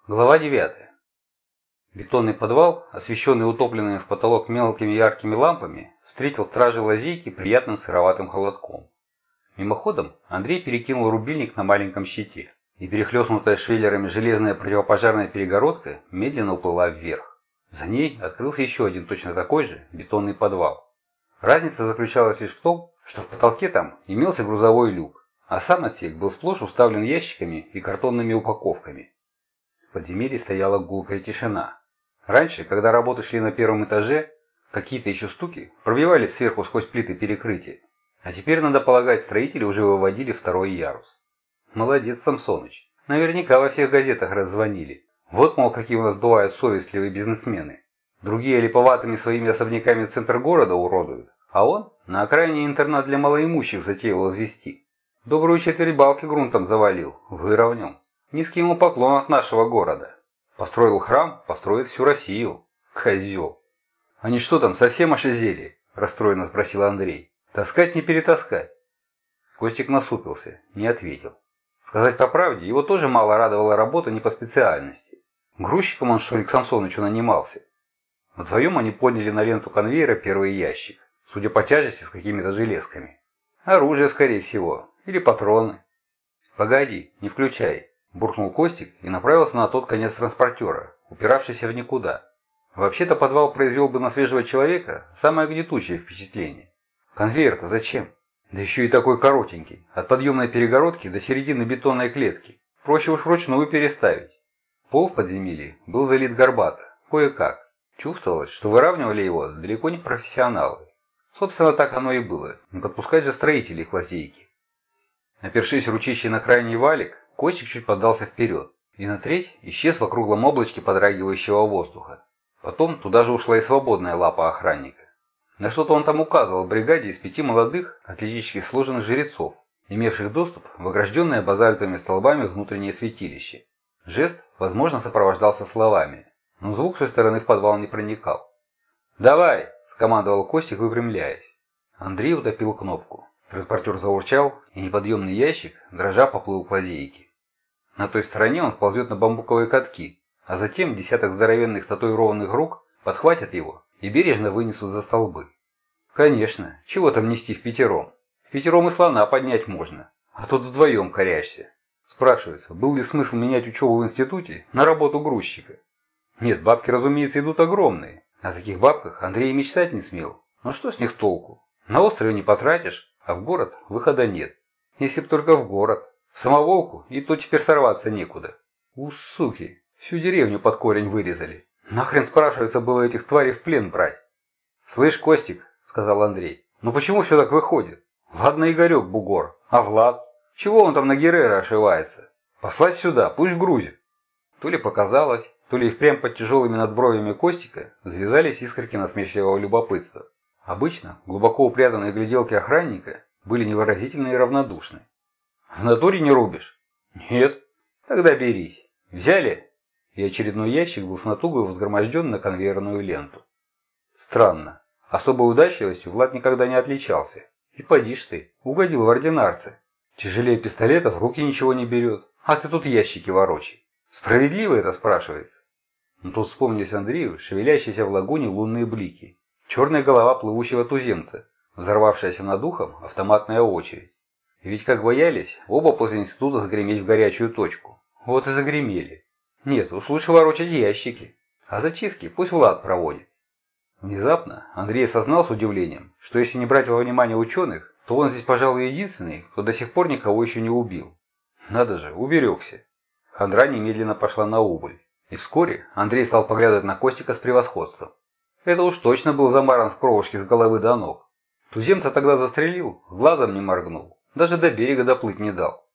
Глава 9. Бетонный подвал, освещенный утопленными в потолок мелкими яркими лампами, встретил стражи лазейки приятным сыроватым холодком. Мимоходом Андрей перекинул рубильник на маленьком щите, и перехлестнутая швеллерами железная противопожарная перегородка медленно уплыла вверх. За ней открылся еще один точно такой же бетонный подвал. Разница заключалась лишь в том, что в потолке там имелся грузовой люк, а сам отсек был сплошь уставлен ящиками и картонными упаковками. В подземелье стояла гулкая тишина. Раньше, когда работы шли на первом этаже, какие-то еще стуки пробивались сверху сквозь плиты перекрытия. А теперь, надо полагать, строители уже выводили второй ярус. Молодец, Самсоныч. Наверняка во всех газетах раззвонили. Вот, мол, какие у нас бывают совестливые бизнесмены. Другие липоватыми своими особняками центр города уродуют, а он на окраине интернат для малоимущих затеял возвести. Добрую четверть балки грунтом завалил, выровнял. Низкий ему поклон от нашего города. Построил храм, построит всю Россию. Козел. Они что там, совсем ошизели? Расстроенно спросил Андрей. Таскать не перетаскать. Костик насупился, не ответил. Сказать по правде, его тоже мало радовала работа не по специальности. Грузчиком он, что ли, к Самсонычу нанимался? Вдвоем они подняли на ленту конвейера первый ящик, судя по тяжести, с какими-то железками. Оружие, скорее всего, или патроны. Погоди, не включай. Буркнул Костик и направился на тот конец транспортера, упиравшийся в никуда. Вообще-то подвал произвел бы на свежего человека самое гнетущее впечатление. Конвейер-то зачем? Да еще и такой коротенький, от подъемной перегородки до середины бетонной клетки. Проще уж вручную переставить. Пол в подземелье был залит горбато, кое-как. Чувствовалось, что выравнивали его далеко не профессионалы. Собственно, так оно и было, не подпускать же строителей к лазейке. Опершись ручищей на крайний валик, Костик чуть поддался вперед, и на треть исчез в округлом облачке подрагивающего воздуха. Потом туда же ушла и свободная лапа охранника. На что-то он там указывал бригаде из 5 молодых, атлетически сложенных жрецов, имевших доступ в огражденное базальтовыми столбами внутреннее святилище. Жест, возможно, сопровождался словами, но звук с той стороны в подвал не проникал. «Давай!» – скомандовал Костик, выпрямляясь. Андрей утопил кнопку. Транспортер заурчал, и неподъемный ящик, дрожа, поплыл к лазейке. На той стороне он вползет на бамбуковые катки, а затем десяток здоровенных татуированных рук подхватят его и бережно вынесут за столбы. Конечно, чего там нести впятером? Впятером и слона поднять можно, а тут вдвоем корячься. Спрашивается, был ли смысл менять учебу в институте на работу грузчика? Нет, бабки, разумеется, идут огромные. О таких бабках Андрей и мечтать не смел. Но что с них толку? На острове не потратишь, а в город выхода нет. Если б только в город. В самоволку и то теперь сорваться некуда. Суки, всю деревню под корень вырезали. Нахрен, спрашивается, было этих тварей в плен брать? «Слышь, Костик», — сказал Андрей, — «ну почему все так выходит? Ладно, Игорек бугор, а Влад? Чего он там на Геррера ошивается? Послать сюда, пусть грузит». То ли показалось, то ли и впрямь под тяжелыми надбровями Костика завязались искорки насмешливого любопытства. Обычно глубоко упрятанные гляделки охранника были невыразительны и равнодушны. «В натуре не рубишь?» «Нет». «Тогда берись. Взяли?» И очередной ящик был с натугой возгроможден на конвейерную ленту. Странно. Особой удачливостью Влад никогда не отличался. И поди ж ты, угодил в ординарцы. Тяжелее пистолета в руки ничего не берет, а ты тут ящики ворочай. Справедливо это, спрашивается? Но тут вспомнились Андрею шевелящиеся в лагуне лунные блики. Черная голова плывущего туземца, взорвавшаяся над ухом автоматная очередь. И ведь как боялись, оба после института загреметь в горячую точку. Вот и загремели. Нет, уж лучше ворочать ящики. А зачистки пусть Влад проводит. Внезапно Андрей осознал с удивлением, что если не брать во внимание ученых, то он здесь, пожалуй, единственный, кто до сих пор никого еще не убил. Надо же, уберегся. Хандра немедленно пошла на убыль. И вскоре Андрей стал поглядывать на Костика с превосходством. Это уж точно был замаран в кровушке с головы до ног. Туземца тогда застрелил, глазом не моргнул, даже до берега доплыть не дал.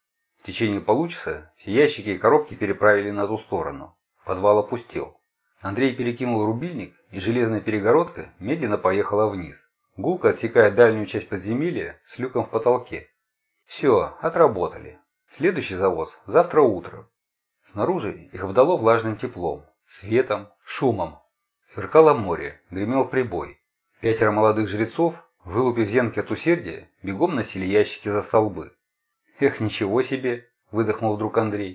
В течение получаса все ящики и коробки переправили на ту сторону. Подвал опустел. Андрей перекинул рубильник, и железная перегородка медленно поехала вниз, гулко отсекая дальнюю часть подземелья с люком в потолке. Все, отработали. Следующий завоз завтра утром. Снаружи их обдало влажным теплом, светом, шумом. Сверкало море, гремел прибой. 5 молодых жрецов, вылупив зенки от усердия, бегом носили ящики за столбы. «Эх, ничего себе!» – выдохнул вдруг Андрей.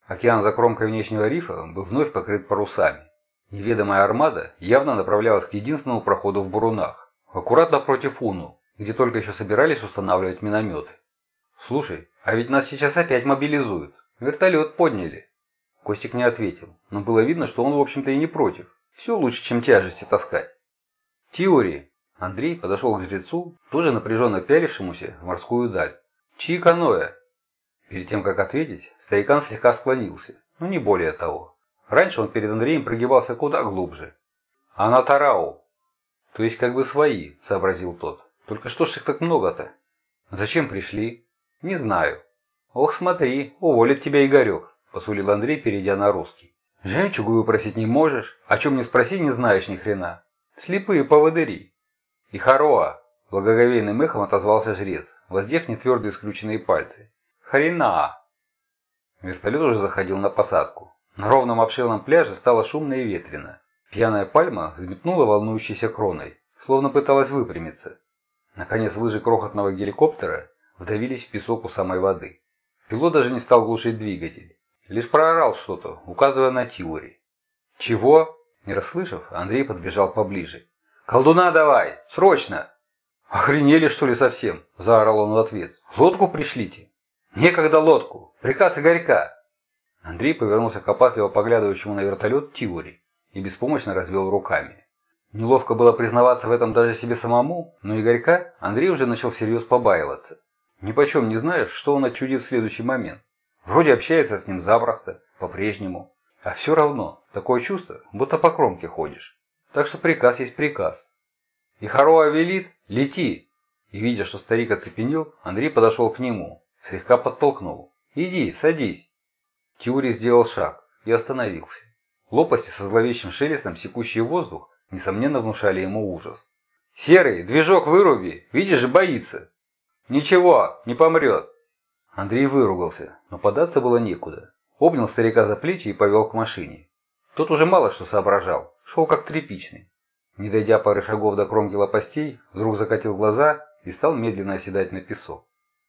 Океан за кромкой внешнего рифа был вновь покрыт парусами. Неведомая армада явно направлялась к единственному проходу в бурунах, аккуратно против Уну, где только еще собирались устанавливать минометы. «Слушай, а ведь нас сейчас опять мобилизуют. Вертолет подняли». Костик не ответил, но было видно, что он, в общем-то, и не против. Все лучше, чем тяжести таскать. «Теории». Андрей подошел к жрецу, тоже напряженно пялившемуся в морскую даль. «Чьи каноэ?» Перед тем, как ответить, старикан слегка склонился, но не более того. Раньше он перед Андреем прогибался куда глубже. «А на Тарау?» «То есть как бы свои», — сообразил тот. «Только что ж их так много-то?» «Зачем пришли?» «Не знаю». «Ох, смотри, уволит тебя Игорек», — посулил Андрей, перейдя на русский. «Жемчугу выпросить не можешь, о чем не спроси, не знаешь ни хрена. Слепые поводыри». «И Хароа», — благоговейным эхом отозвался жрец, воздев нетвердые скрюченные пальцы. «Хрена!» Вертолет уже заходил на посадку. На ровном обширном пляже стало шумно и ветрено. Пьяная пальма взметнула волнующейся кроной, словно пыталась выпрямиться. Наконец лыжи крохотного геликоптера вдавились в песок у самой воды. Пилот даже не стал глушить двигатель. Лишь проорал что-то, указывая на Тиури. «Чего?» Не расслышав, Андрей подбежал поближе. «Колдуна давай! Срочно!» «Охренели, что ли, совсем?» – заорал он в ответ. «Лодку пришлите!» «Некогда лодку! Приказ Игорька!» Андрей повернулся к опасливо поглядывающему на вертолет Тиури и беспомощно развел руками. Неловко было признаваться в этом даже себе самому, но Игорька Андрей уже начал всерьез побаиваться. Нипочем не знаешь, что он отчудит в следующий момент. Вроде общается с ним запросто, по-прежнему. А все равно, такое чувство, будто по кромке ходишь. Так что приказ есть приказ. И Хароа велит «Лети!» И видя, что старик оцепенел, Андрей подошел к нему, слегка подтолкнул. «Иди, садись!» Тиури сделал шаг и остановился. Лопасти со зловещим шелестом, секущие воздух, несомненно внушали ему ужас. «Серый, движок выруби! Видишь же, боится!» «Ничего, не помрет!» Андрей выругался, но податься было некуда. Обнял старика за плечи и повел к машине. Тот уже мало что соображал, шел как тряпичный. Не дойдя пары шагов до кромки лопастей, вдруг закатил глаза и стал медленно оседать на песок.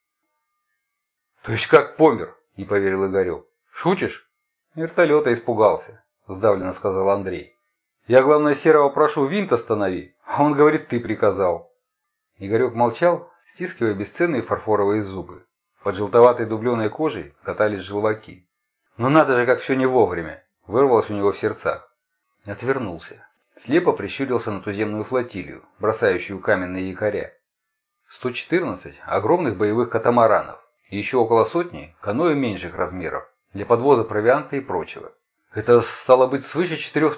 «То есть как помер?» – не поверил Игорек. «Шутишь?» «Вертолета испугался», – сдавленно сказал Андрей. «Я, главное, Серого прошу, винт останови, а он говорит, ты приказал». Игорек молчал, стискивая бесценные фарфоровые зубы. Под желтоватой дубленой кожей катались желваки. «Ну надо же, как все не вовремя!» – вырвалось у него в сердцах. Отвернулся. Слепо прищурился на туземную флотилию, бросающую каменные якоря. 114 огромных боевых катамаранов и еще около сотни каноэ меньших размеров для подвоза провианта и прочего. Это стало быть свыше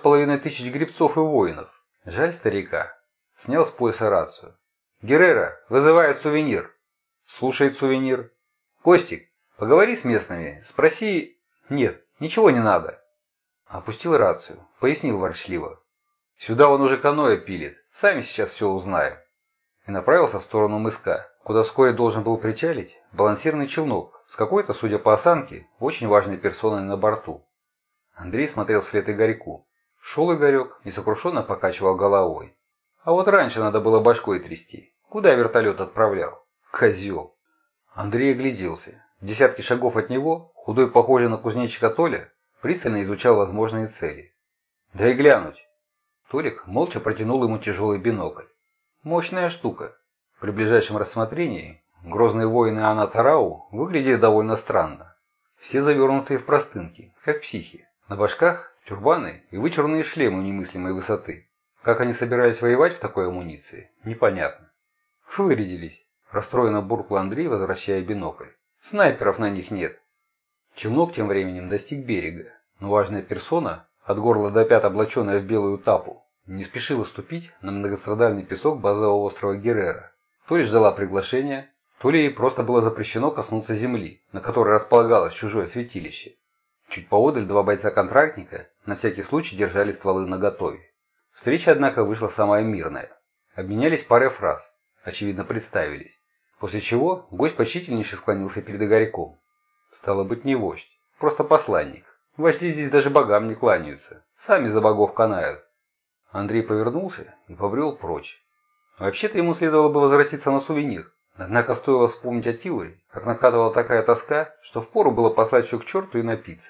4500 гребцов и воинов. Жаль старика. Снял с пояса рацию. «Геррера, вызывает сувенир». Слушает сувенир. «Костик, поговори с местными, спроси...» «Нет, ничего не надо». Опустил рацию, пояснил ворчливо. «Сюда он уже каноэ пилит, сами сейчас все узнаем». И направился в сторону мыска, куда вскоре должен был причалить балансирный челнок с какой-то, судя по осанке, очень важной персоной на борту. Андрей смотрел вслед Игорьку. Шел Игорек и сокрушенно покачивал головой. А вот раньше надо было башкой трясти. Куда вертолет отправлял? Козел. Андрей огляделся. В десятки шагов от него, худой, похожий на кузнечика Толя, пристально изучал возможные цели. Да и глянуть. Толик молча протянул ему тяжелый бинокль. Мощная штука. При ближайшем рассмотрении грозные воины Ана-Тарау выглядели довольно странно. Все завернутые в простынки, как психи. На башках тюрбаны и вычурные шлемы немыслимой высоты. Как они собирались воевать в такой амуниции, непонятно. Вырядились. Расстроенно буркнул Андрей, возвращая бинокль. Снайперов на них нет. Челнок тем временем достиг берега, но важная персона, от горла до пят облаченная в белую тапу, не спешила ступить на многострадальный песок базового острова Геррера. То ли ждала приглашения, то ли ей просто было запрещено коснуться земли, на которой располагалось чужое святилище. Чуть поодаль два бойца-контрактника на всякий случай держали стволы наготове. Встреча, однако, вышла самая мирная. Обменялись парой фраз, очевидно представились. После чего гость почтительнейше склонился перед Игорьком. Стало быть, не вождь, просто посланник. Вожди здесь даже богам не кланяются, сами за богов канают. Андрей повернулся и побрел прочь. Вообще-то ему следовало бы возвратиться на сувенир. Однако стоило вспомнить о Тиуре, как накатывала такая тоска, что впору было послать все к черту и напиться.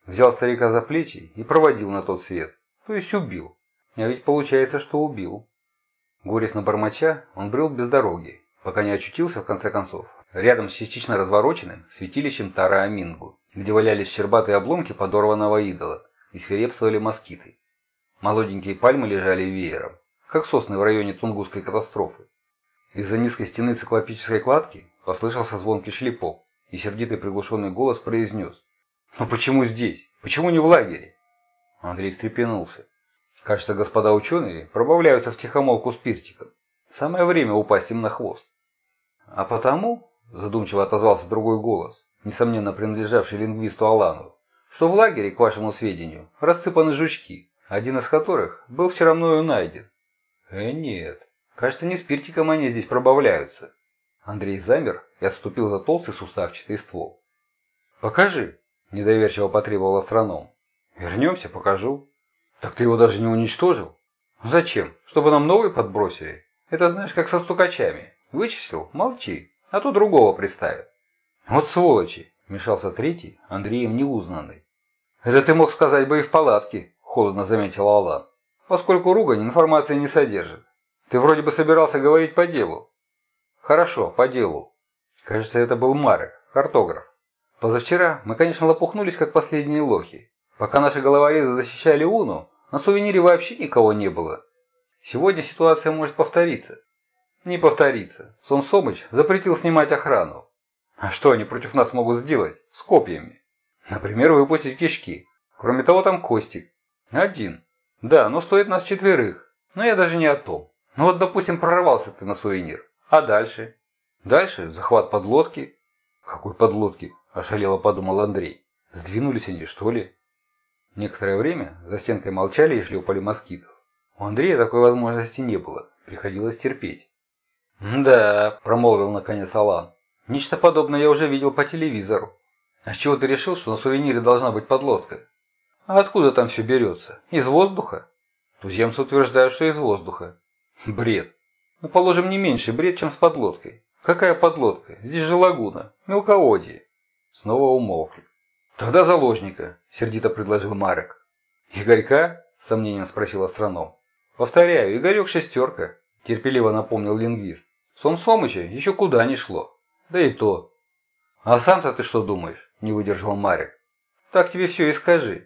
Взял старика за плечи и проводил на тот свет, то есть убил. А ведь получается, что убил. Горестно бормоча, он брел без дороги, пока не очутился, в конце концов, рядом с частично развороченным святилищем Тара-Амингу, где валялись щербатые обломки подорванного идола и свирепствовали москиты. Молоденькие пальмы лежали веером, как сосны в районе Тунгусской катастрофы. Из-за низкой стены циклопической кладки послышался звонкий шлепок, и сердитый приглушенный голос произнес: «Но почему здесь? Почему не в лагере?» Андрей встрепенулся. Кажется, господа ученые пробавляются втихомолку спиртиком. Самое время упасть им на хвост. А потому, задумчиво отозвался другой голос, несомненно принадлежавший лингвисту Алану, что в лагере, к вашему сведению, рассыпаны жучки, один из которых был вчера мною найден. Нет, кажется, не спиртиком они здесь пробавляются. Андрей замер и отступил за толстый суставчатый ствол. «Покажи», – недоверчиво потребовал астроном. «Вернемся, покажу». «Так ты его даже не уничтожил?» «Зачем? Чтобы нам новый подбросили? Это знаешь, как со стукачами. Вычислил? Молчи, а то другого приставят». «Вот сволочи!» – вмешался третий, Андреем неузнанный. «Это ты мог сказать бы и в палатке», – холодно заметил Алан, «поскольку ругань информации не содержит. Ты вроде бы собирался говорить по делу». «Хорошо, по делу». Кажется, это был Марек, картограф. «Позавчера мы, конечно, лопухнулись, как последние лохи. Пока наши головорезы защищали Уну, на сувенире вообще никого не было. Сегодня ситуация может повториться». «Не повторится. Сон Сомыч запретил снимать охрану». «А что они против нас могут сделать? С копьями?» «Например, выпустить кишки. Кроме того, там Костик. Один. Да, но стоит нас четверых. Но я даже не о том. Ну вот, допустим, прорвался ты на сувенир. А дальше?» «Дальше захват подлодки». «Какой подлодки?» – ошалело подумал Андрей. «Сдвинулись они, что ли?» Некоторое время за стенкой молчали и шлепали москитов. У Андрея такой возможности не было, приходилось терпеть. «Да», – промолвил наконец Алан, – «нечто подобное я уже видел по телевизору. А с чего ты решил, что на сувенире должна быть подлодка?» «А откуда там все берется? Из воздуха?» «Туземцы утверждают, что из воздуха». «Бред. Ну, положим, не меньший бред, чем с подлодкой. Какая подлодка? Здесь же лагуна, мелководье». Снова умолкли. «Тогда заложника», – сердито предложил Марек. «Игорька?» – с сомнением спросил астроном. «Повторяю, Игорек шестерка», – терпеливо напомнил лингвист. «Сон Сомыча еще куда ни шло. Да и то». «А сам-то ты что думаешь?» – не выдержал Марек. «Так тебе все и скажи».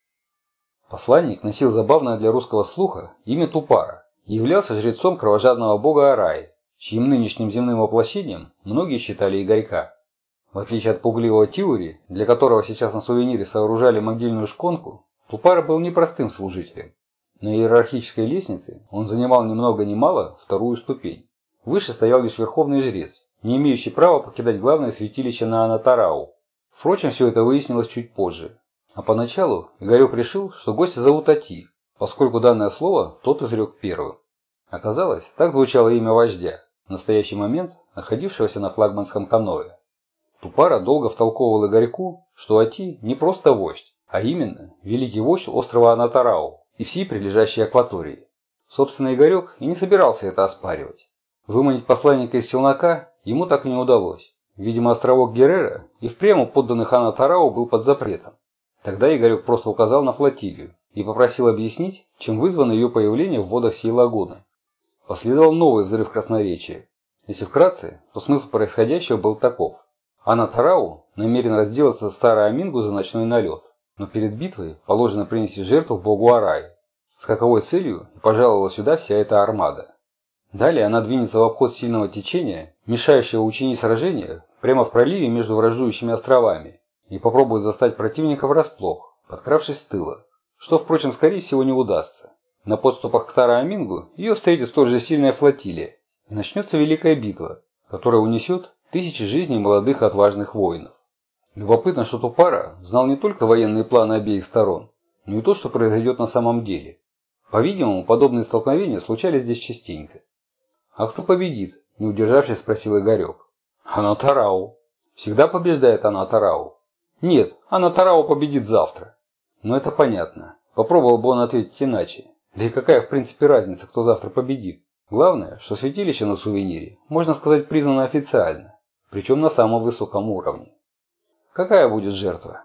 Посланник носил забавное для русского слуха имя Тупара и являлся жрецом кровожадного бога Араи, чьим нынешним земным воплощением многие считали Игорька. В отличие от пугливого Тиури, для которого сейчас на сувенире сооружали могильную шконку, Тупара был непростым служителем. На иерархической лестнице он занимал ни много ни мало вторую ступень. Выше стоял лишь верховный жрец, не имеющий права покидать главное святилище на Анатарау. Впрочем, все это выяснилось чуть позже. А поначалу Игорек решил, что гостя зовут Ати, поскольку данное слово тот изрек первым. Оказалось, так звучало имя вождя, в настоящий момент находившегося на флагманском каное. Тупара долго втолковывал Игорьку, что Ати не просто вождь, а именно великий вождь острова Анатарау и всей прилежащей акватории. Собственно, Игорек и не собирался это оспаривать. Выманить посланника из челнока ему так и не удалось. Видимо, островок Геррера и впрямь у подданных Анатарау был под запретом. Тогда Игорек просто указал на флотилию и попросил объяснить, чем вызвано ее появление в водах сей лагуны. Последовал новый взрыв красноречия. Если вкратце, то смысл происходящего был таков. Анатарау намерен разделаться с Старой Амингу за ночной налет, но перед битвой положено принести жертву богу Араи, с каковой целью и пожаловала сюда вся эта армада. Далее она двинется в обход сильного течения, мешающего учинить сражение прямо в проливе между враждующими островами, и попробует застать противника врасплох, подкравшись с тыла, что, впрочем, скорее всего не удастся. На подступах к Тара-Амингу ее встретит столь же сильная флотилия, и начнется великая битва, которая унесет тысячи жизней молодых и отважных воинов. Любопытно, что Тупара знал не только военные планы обеих сторон, но и то, что произойдет на самом деле. По-видимому, подобные столкновения случались здесь частенько. «А кто победит?» – не удержавшись, спросил Игорек. «Анатарау. Всегда побеждает Анатарау». «Нет, Анатарау победит завтра». «Ну это понятно. Попробовал бы он ответить иначе. Да и какая в принципе разница, кто завтра победит? Главное, что святилище на сувенире, можно сказать, признано официально, причем на самом высоком уровне». «Какая будет жертва?»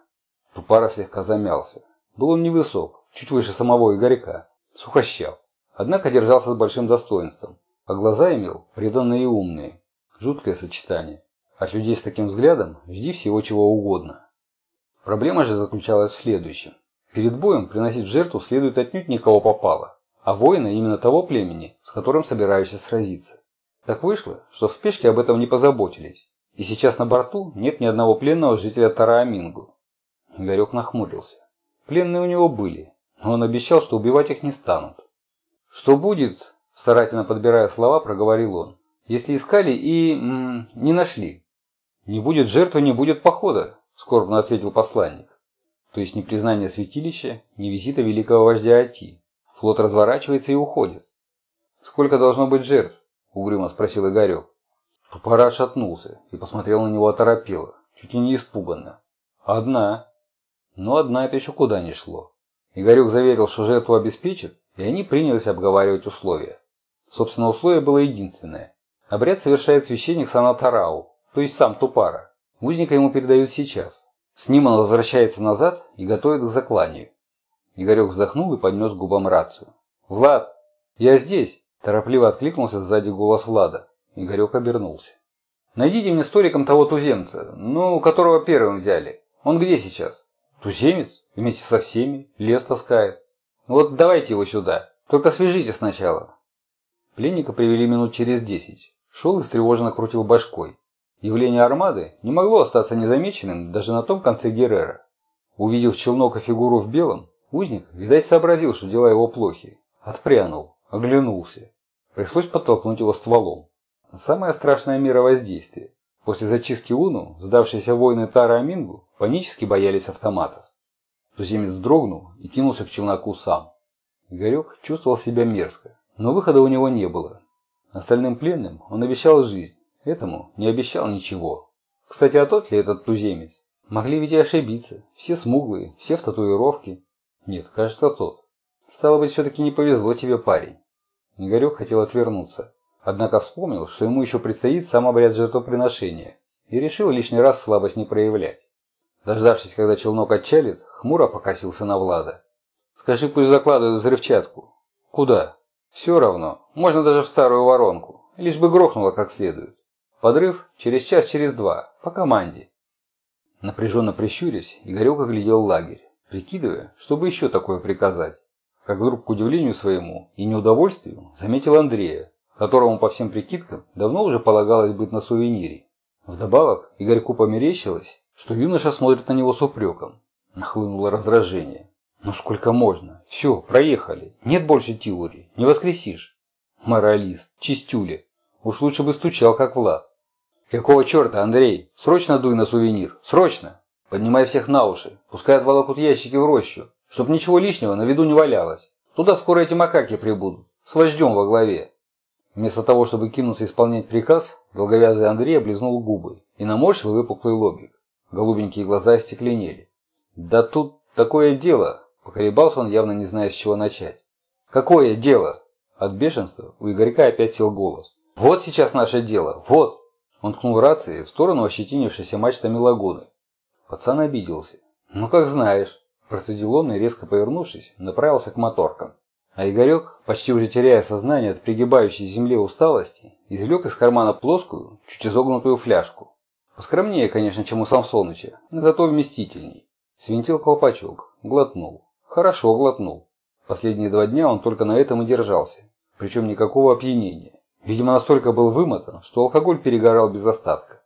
Тупара слегка замялся. Был он невысок, чуть выше самого Игорька, сухощав. Однако держался с большим достоинством, а глаза имел преданные и умные. Жуткое сочетание. От людей с таким взглядом жди всего чего угодно. Проблема же заключалась в следующем. Перед боем приносить в жертву следует отнюдь не кого попало, а воина именно того племени, с которым собираешься сразиться. Так вышло, что в спешке об этом не позаботились, и сейчас на борту нет ни одного пленного жителя Тараамингу. Игорек нахмурился. Пленные у него были, но он обещал, что убивать их не станут. «Что будет?» – старательно подбирая слова, проговорил он. «Если искали и не нашли?» «Не будет жертвы, не будет похода», – скорбно ответил посланник. То есть ни признания святилища, ни визита великого вождя Ати. Флот разворачивается и уходит. «Сколько должно быть жертв?» – угрюмо спросил Игорек. Тупара отшатнулся и посмотрел на него оторопело, чуть ли не испуганно. «Одна». Но одна это еще куда ни шло. Игорек заверил, что жертву обеспечит, и они принялись обговаривать условия. Собственно, условие было единственное. Обряд совершает священник Санатарау, то есть сам Тупара. Узника ему передают сейчас. С ним он возвращается назад и готовит к закланию. Игорек вздохнул и поднес к губам рацию. «Влад, я здесь!» – торопливо откликнулся сзади голос Влада. Игорек обернулся. «Найдите мне столиком того туземца, которого первым взяли. Он где сейчас?» «Туземец? Вместе со всеми. Лес таскает. Вот давайте его сюда. Только свяжите сначала». Пленника привели минут через 10. Шел и встревоженно крутил башкой. Явление армады не могло остаться незамеченным даже на том конце Геррера. Увидев челнок и фигуру в белом, узник, видать, сообразил, что дела его плохи. Отпрянул, оглянулся. Пришлось подтолкнуть его стволом. Самая страшная мера воздействия. После зачистки Уну сдавшиеся воины Тара-Амингу панически боялись автоматов. Туземец вздрогнул и кинулся к челноку сам. Игорек чувствовал себя мерзко, но выхода у него не было. Остальным пленным он обещал жизнь, этому не обещал ничего. Кстати, а тот ли этот туземец? Могли ведь и ошибиться. Все смуглые, все в татуировке. Нет, кажется, тот. Стало быть, все-таки не повезло тебе, парень. Игорек хотел отвернуться. Однако вспомнил, что ему еще предстоит сам обряд жертвоприношения, и решил лишний раз слабость не проявлять. Дождавшись, когда челнок отчалит, хмуро покосился на Влада. «Скажи, пусть закладывают взрывчатку». «Куда?» «Все равно. Можно даже в старую воронку. Лишь бы грохнуло как следует. Подрыв через час, через два. По команде». Напряженно прищурясь, Игорек оглядел лагерь, прикидывая, чтобы еще такое приказать. Как вдруг, к удивлению своему и неудовольствию, заметил Андрея, которому по всем прикидкам давно уже полагалось быть на сувенире. Вдобавок, Игорьку померещилось, что юноша смотрит на него с упреком. Нахлынуло раздражение. «Ну сколько можно? Все, проехали. Нет больше Тилури. Не воскресишь». Моралист, чистюля. Уж лучше бы стучал, как Влад. «Какого черта, Андрей? Срочно дуй на сувенир. Срочно! Поднимай всех на уши. Пускай отволокут ящики в рощу. Чтоб ничего лишнего на виду не валялось. Туда скоро эти макаки прибудут. С вождем во главе». Вместо того, чтобы кинуться исполнять приказ, долговязый Андрей облизнул губы и наморщил выпуклый лобик. Голубенькие глаза остекленели. «Да тут такое дело!» – поколебался он, явно не зная, с чего начать. «Какое дело?» От бешенства у Игорька опять сел голос. «Вот сейчас наше дело! Вот!» Он ткнул рацией в сторону ощетинившейся мачтами лагуны. Пацан обиделся. «Ну как знаешь!» – процедил он и, резко повернувшись, направился к моторкам. А Игорек, почти уже теряя сознание от пригибающей земле усталости, извлек из кармана плоскую, чуть изогнутую фляжку. Поскромнее, конечно, чем у Самсоныча, но зато вместительней. Свинтил колпачок, глотнул. Хорошо глотнул. Последние 2 дня он только на этом и держался. Причем никакого опьянения. Видимо, настолько был вымотан, что алкоголь перегорал без остатка.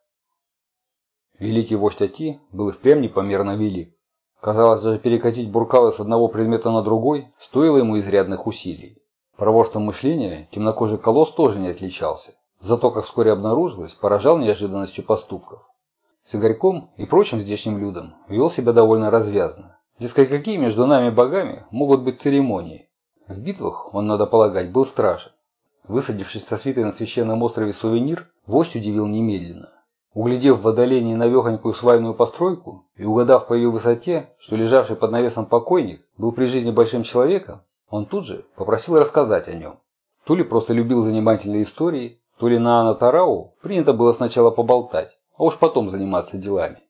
Великий вождь Ати был и впрямь непомерно велик. Казалось, даже перекатить буркалы с одного предмета на другой стоило ему изрядных усилий. Проворством мышления темнокожий колосс тоже не отличался. Зато, как вскоре обнаружилось, поражал неожиданностью поступков. С Игорьком и прочим здешним людям вел себя довольно развязно. Дескать, какие между нами богами могут быть церемонии? В битвах он, надо полагать, был страшен. Высадившись со свитой на священном острове Сувенир, вождь удивил немедленно. Углядев в отдалении навехонькую свайную постройку и угадав по ее высоте, что лежавший под навесом покойник был при жизни большим человеком, он тут же попросил рассказать о нем. То ли просто любил занимательные истории, то ли на Анатарау принято было сначала поболтать, а уж потом заниматься делами.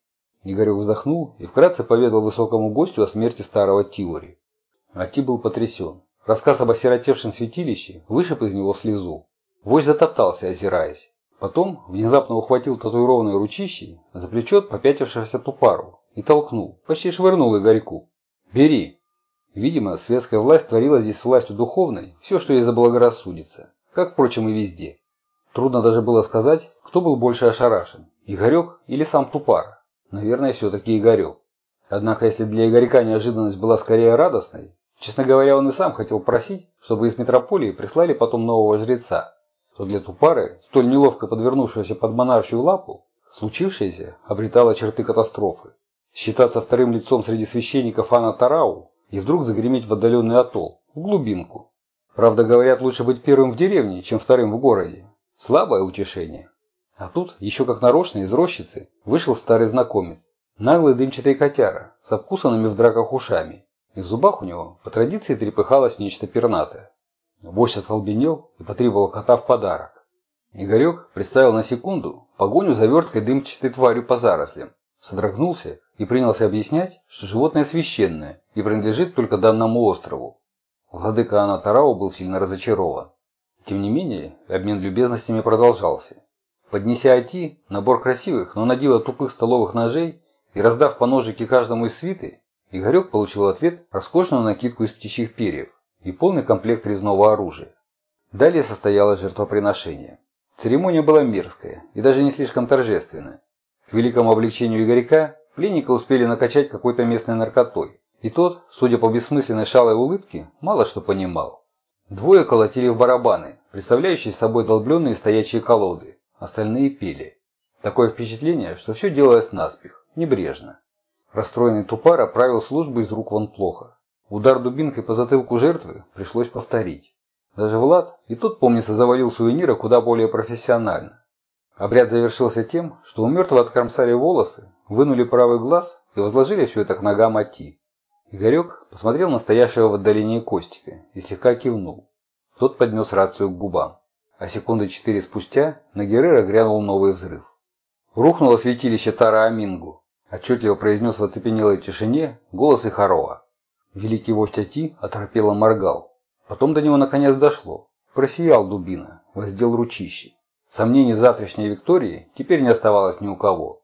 Игорек вздохнул и вкратце поведал высокому гостю о смерти старого Тиори. Ати был потрясен. Рассказ об осиротевшем святилище вышиб из него слезу. Вождь затоптался, озираясь. Потом внезапно ухватил татуированной ручищей за плечо попятившегося Тупару и толкнул, почти швырнул Игорьку. «Бери!» Видимо, светская власть творила здесь с властью духовной все, что ей заблагорассудится, как, впрочем, и везде. Трудно даже было сказать, кто был больше ошарашен, Игорек или сам Тупар. Наверное, все-таки Игорек. Однако, если для Игорька неожиданность была скорее радостной, честно говоря, он и сам хотел просить, чтобы из метрополии прислали потом нового жреца, то для Тупары, столь неловко подвернувшегося под монаршью лапу, случившееся обретало черты катастрофы. Считаться вторым лицом среди священников Ана-Тарау и вдруг загреметь в отдаленный атолл, в глубинку. Правда, говорят, лучше быть первым в деревне, чем вторым в городе. Слабое утешение. А тут, еще как нарочно, из рощицы вышел старый знакомец. Наглый дымчатый котяра, с обкусанными в драках ушами. И в зубах у него, по традиции, трепыхалось нечто пернатое. Вождь остолбенел и потребовал кота в подарок. Игорек представил на секунду погоню за верткой дымчатой тварью по зарослям, содрогнулся и принялся объяснять, что животное священное и принадлежит только данному острову. Владыка Ана-Тарау был сильно разочарован. Тем не менее, обмен любезностями продолжался. Поднеся Ати набор красивых, но на диво тупых столовых ножей и раздав по ножике каждому из свиты, Игорек получил в ответ роскошную накидку из птичьих перьев и полный комплект резного оружия. Далее состоялось жертвоприношение. Церемония была мерзкая и даже не слишком торжественная. К великому облегчению Игорька пленника успели накачать какой-то местной наркотой, и тот, судя по бессмысленной шалой улыбке, мало что понимал. Двое колотили в барабаны, представляющие собой долбленные стоячие колоды, остальные пели. Такое впечатление, что все делалось наспех, небрежно. Расстроенный Тупара правил службу из рук вон плохо. Удар дубинкой по затылку жертвы пришлось повторить. Даже Влад, и тот, помнится, завалил сувенира куда более профессионально. Обряд завершился тем, что у мертвого откромсали волосы, вынули правый глаз и возложили все это к ногам Ати. Игорек посмотрел на стоявшего в отдалении Костика и слегка кивнул. Тот поднес рацию к губам. А секунды 4 спустя на Геррера грянул новый взрыв. Рухнуло святилище Тара-Амингу, отчетливо произнес в оцепенелой тишине голос Ихароа. Великий вождь Ати оторопело моргал. Потом до него наконец дошло. Просиял дубина, воздел ручище. Сомнений в завтрашней Виктории теперь не оставалось ни у кого.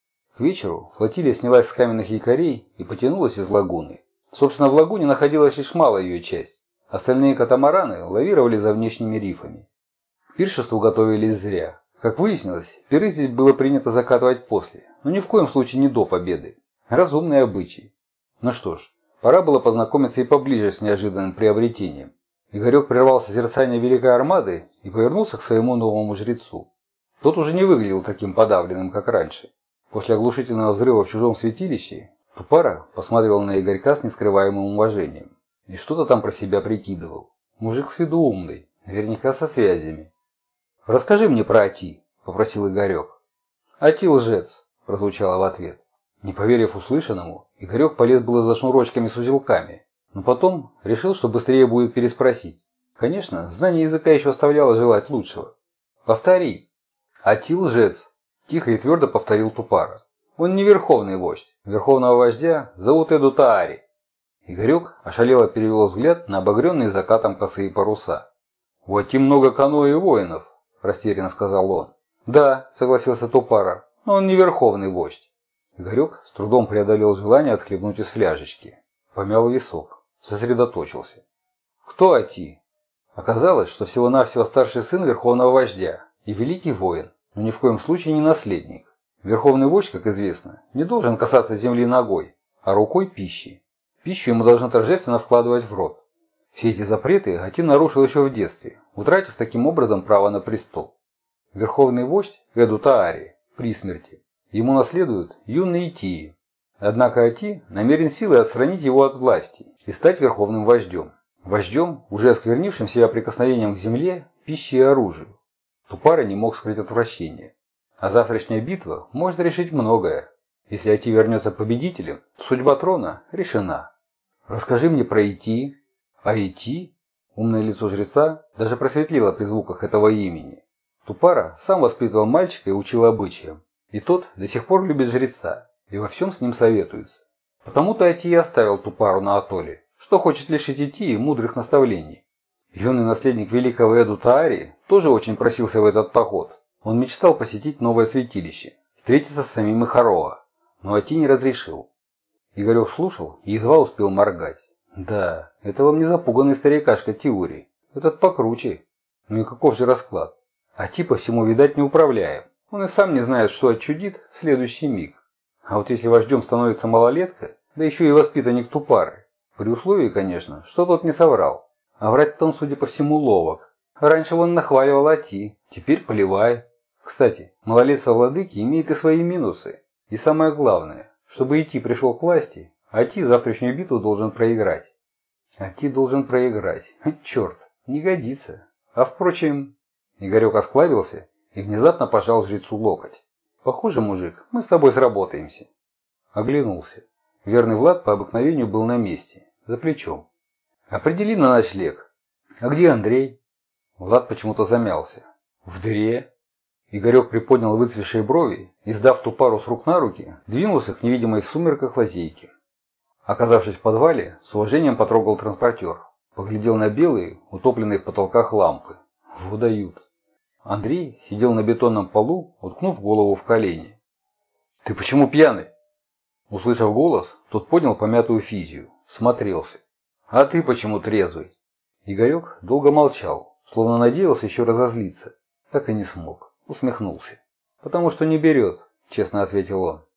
К вечеру флотилия снялась с каменных якорей и потянулась из лагуны. Собственно, в лагуне находилась лишь малая ее часть. Остальные катамараны лавировали за внешними рифами. К пиршеству готовились зря. Как выяснилось, пиры здесь было принято закатывать после, но ни в коем случае не до победы. Разумный обычай. Ну что ж, пора было познакомиться и поближе с неожиданным приобретением. Игорек прервал созерцание Великой Армады и повернулся к своему новому жрецу. Тот уже не выглядел таким подавленным, как раньше. После оглушительного взрыва в чужом святилище Тупара посматривал на Игорька с нескрываемым уважением и что-то там про себя прикидывал. Мужик с виду умный, наверняка со связями. «Расскажи мне про Ати», – попросил Игорек. «Ати лжец», – прозвучало в ответ. Не поверив услышанному, Игорек полез было за шнурочками с узелками, но потом решил, что быстрее будет переспросить. Конечно, знание языка еще оставляло желать лучшего. «Повтори». «Ати лжец», – тихо и твердо повторил Тупара. «Он не верховный вождь. Верховного вождя зовут Эду Таари». Игорек ошалело перевел взгляд на обогренные закатом косые паруса. «У Ати много каноэ и воинов», – растерянно сказал он. «Да», – согласился Тупара, – «но он не верховный вождь». Игорек с трудом преодолел желание отхлебнуть из фляжечки. Помял висок. Сосредоточился. «Кто Ати?» Оказалось, что всего-навсего старший сын верховного вождя и великий воин, но ни в коем случае не наследник. Верховный вождь, как известно, не должен касаться земли ногой, а рукой пищи. Пищу ему должны торжественно вкладывать в рот. Все эти запреты Ати нарушил еще в детстве, утратив таким образом право на престол. Верховный вождь Эду Таари при смерти. Ему наследуют юные Итии. Однако Ати намерен силой отстранить его от власти и стать верховным вождем. Вождем, уже осквернившим себя прикосновением к земле, пище и оружию. Тупара не мог скрыть отвращение. А завтрашняя битва может решить многое. Если Ати вернется победителем, то судьба трона решена. «Расскажи мне про Ити». «А Ити?» Умное лицо жреца даже просветлело при звуках этого имени. Тупара сам воспитывал мальчика и учил обычаям. И тот до сих пор любит жреца и во всем с ним советуется. Потому-то Ати и оставил ту пару на атолле, что хочет лишить Ити мудрых наставлений. Юный наследник великого Эду Таари тоже очень просился в этот поход. Он мечтал посетить новое святилище, встретиться с самим Ихароа, но Ати не разрешил. Игорек слушал и едва успел моргать. Да, это вам не запуганный старикашка Тиури, этот покруче. Ну и каков же расклад? Ати по всему, видать, не управляем. Он и сам не знает, что отчудит в следующий миг. А вот если вождем становится малолетка, да еще и воспитанник Тупары, при условии, конечно, что тот не соврал. А врать-то он, судя по всему, ловок. Раньше он нахваливал Ати, теперь поливает. Кстати, малолетство владыки имеет и свои минусы. И самое главное, чтобы Ити пришел к власти, Ати завтрашнюю битву должен проиграть. Ати должен проиграть. Черт, не годится. А впрочем, Игорек осклабился и внезапно пожал жрецу локоть. Похоже, мужик, мы с тобой сработаемся. Оглянулся. Верный Влад по обыкновению был на месте, за плечом. Определи на ночлег. А где Андрей? Влад почему-то замялся. В дыре. Игорек приподнял выцветшие брови и, сдав ту пару с рук на руки, двинулся к невидимой в сумерках лазейке. Оказавшись в подвале, с уважением потрогал транспортер. Поглядел на белые, утопленные в потолках лампы. Выдают. Андрей сидел на бетонном полу, уткнув голову в колени. «Ты почему пьяный?» Услышав голос, тот поднял помятую физию, смотрелся. «А ты почему трезвый?» Игорек долго молчал, словно надеялся еще разозлиться. Так и не смог. Усмехнулся. «Потому что не берет», — честно ответил он.